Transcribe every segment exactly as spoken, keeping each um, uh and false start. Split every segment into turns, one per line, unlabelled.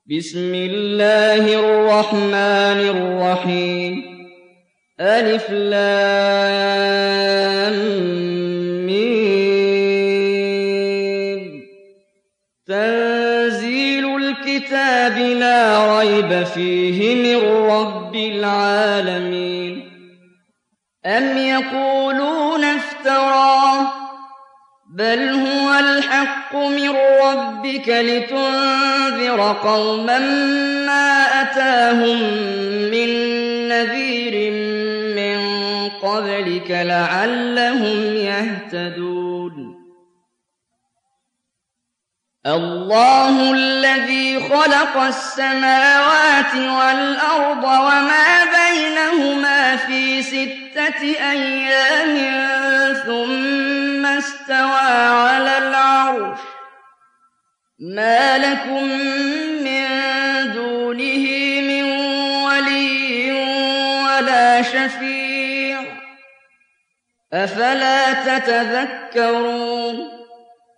بسم الله الرحمن الرحيم ألف لام ميم تنزيل الكتاب لا ريب فيه من رب العالمين أم يقولون افتراه بل هو الحق من ربك لتنذر قوما ما أتاهم من نذير من قبلك لعلهم يهتدون الله الذي خلق السماوات والأرض وما بينهما في ستة أيام ثم استوى على العرش ما لكم من دونه من ولي ولا شفيع أفلا تتذكرون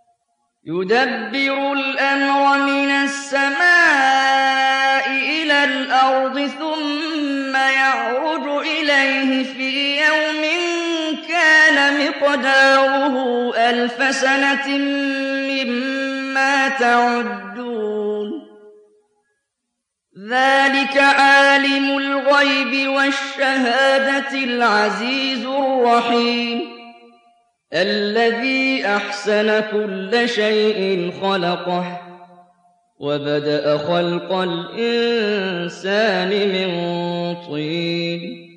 يدبر الأمر من السماء إلى الأرض ثم يعرج إليه في يوم كان مقداره ألف سنة مما تعدون ذلك عالم الغيب والشهادة العزيز الرحيم الذي أحسن كل شيء خلقه وبدأ خلق الإنسان من طين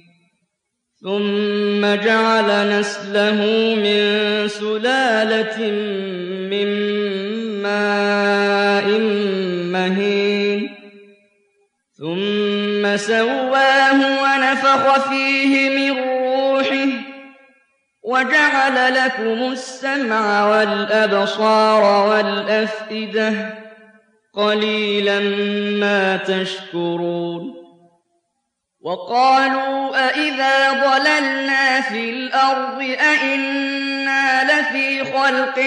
ثم جعل نسله من سلالة من ماء مهين ثم سواه ونفخ فيه من روحه وجعل لكم السمع والأبصار والأفئدة قليلا ما تشكرون وقالوا أئذا ضللنا في الأرض أئنا لفي خلق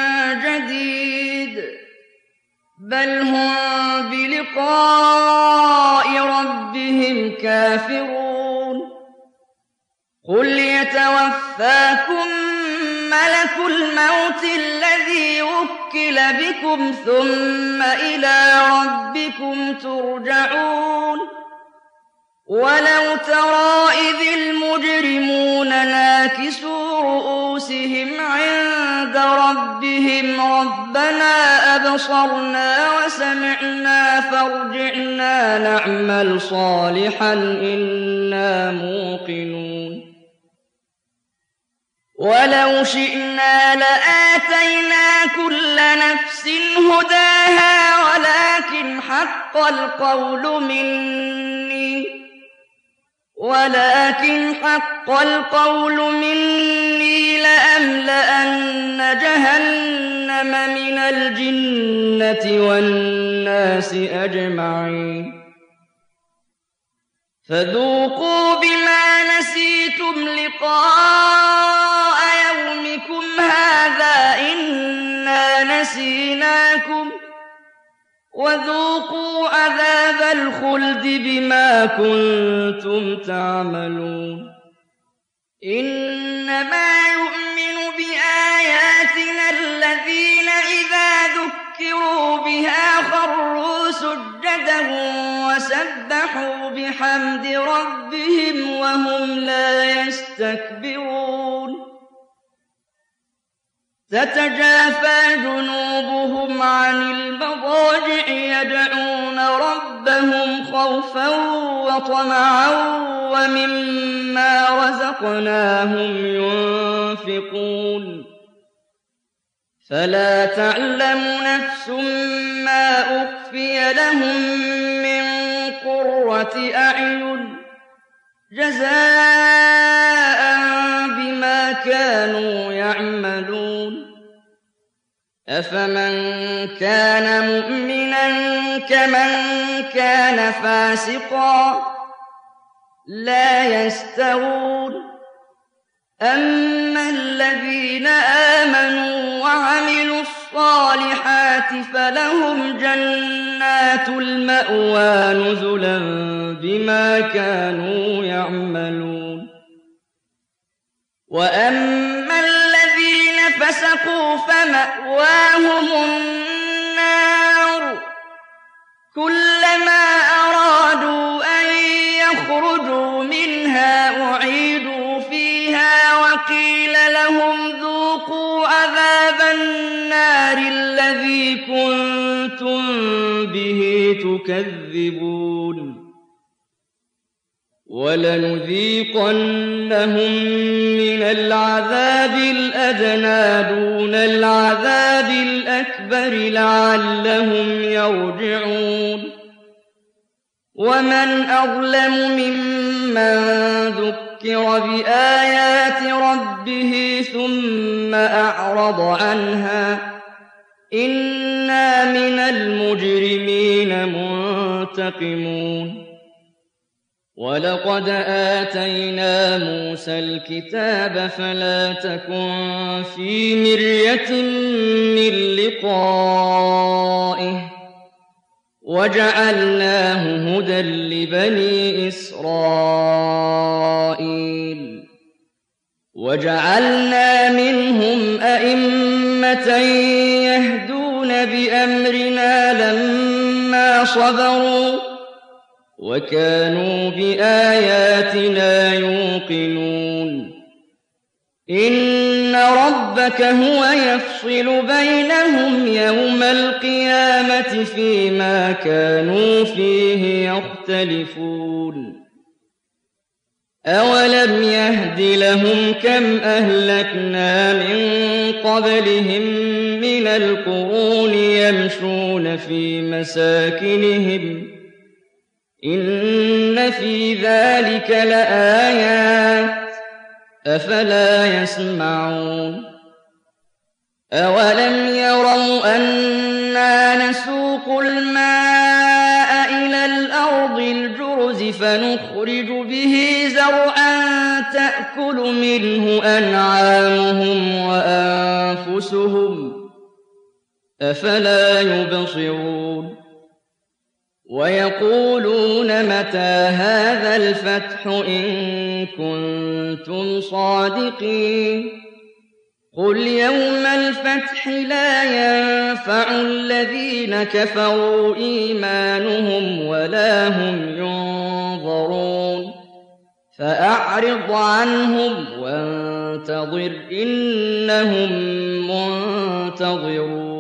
جديد بل هم بلقاء ربهم كافرون قل يتوفاكم ملك الموت الذي وكل بكم ثم إلى ربكم ترجعون ولو ترى إذ المجرمون ناكسوا رؤوسهم عند ربهم ربنا أبصرنا وسمعنا فارجعنا نعمل صالحا إنا موقنون ولو شئنا لآتينا كل نفس هداها ولكن حق القول مني ولكن حق القول مني لأملأن جهنم من الجنة والناس أجمعين فذوقوا بما نسيتم لقاء يومكم هذا إنا نسيناكم وذوقوا عذاب الخلد بما كنتم تعملون إنما يؤمن بآياتنا الذين إذا ذكروا بها خروا سجدا وسبحوا بحمد ربهم وهم لا يستكبرون تتجافى جنوبهم عن المضاجع يدعون ربهم خوفا وطمعا ومما رزقناهم ينفقون فلا تعلم نفس ما أخفي لهم من قرة أعين جزاء بما كانوا يعملون أفمن كان مؤمنا كمن كان فاسقا لا يستوون أما الذين آمنوا وعملوا الصالحات الصالحات فلهم جنات المأوى نزلا بما كانوا يعملون. وأما الذين فسقوا فمأواهم النار كلما أرادوا أن يخرجوا منها أعيدوا فيها وقيل لهم ذوقوا عذاب النار الذي كنتم به تكذبون. ولنذيقنهم من العذاب الأدنى دون العذاب الأكبر لعلهم يرجعون. ومن أظلم ممن ذكر بآيات ربه ثم أعرض عنها إنا من المجرمين منتقمون. ولقد آتينا موسى الكتاب فلا تكن في مرية من لقائه وجعلناه هدى لبني إسرائيل. وجعلنا منهم أئمة يهدون بأمرنا لما صبروا وكانوا بآياتنا يوقنون. إن ربك هو يفصل بينهم يوم القيامة فيما كانوا فيه يختلفون. أولم يهد لهم كم أهلكنا من قبلهم من القرون يمشون في مساكنهم إن في ذلك لآيات أفلا يسمعون. أولم يروا أنا نسوق الماء إلى الأرض الجرز فنخرج به زرعا تأكل منه أنعامهم وأنفسهم أفلا يبصرون. ويقولون متى هذا الفتح إن كنتم صادقين قل يوم الفتح لا ينفع الذين كفروا إيمانهم ولا هم ينظرون. فأعرض عنهم وانتظر إنهم منتظرون.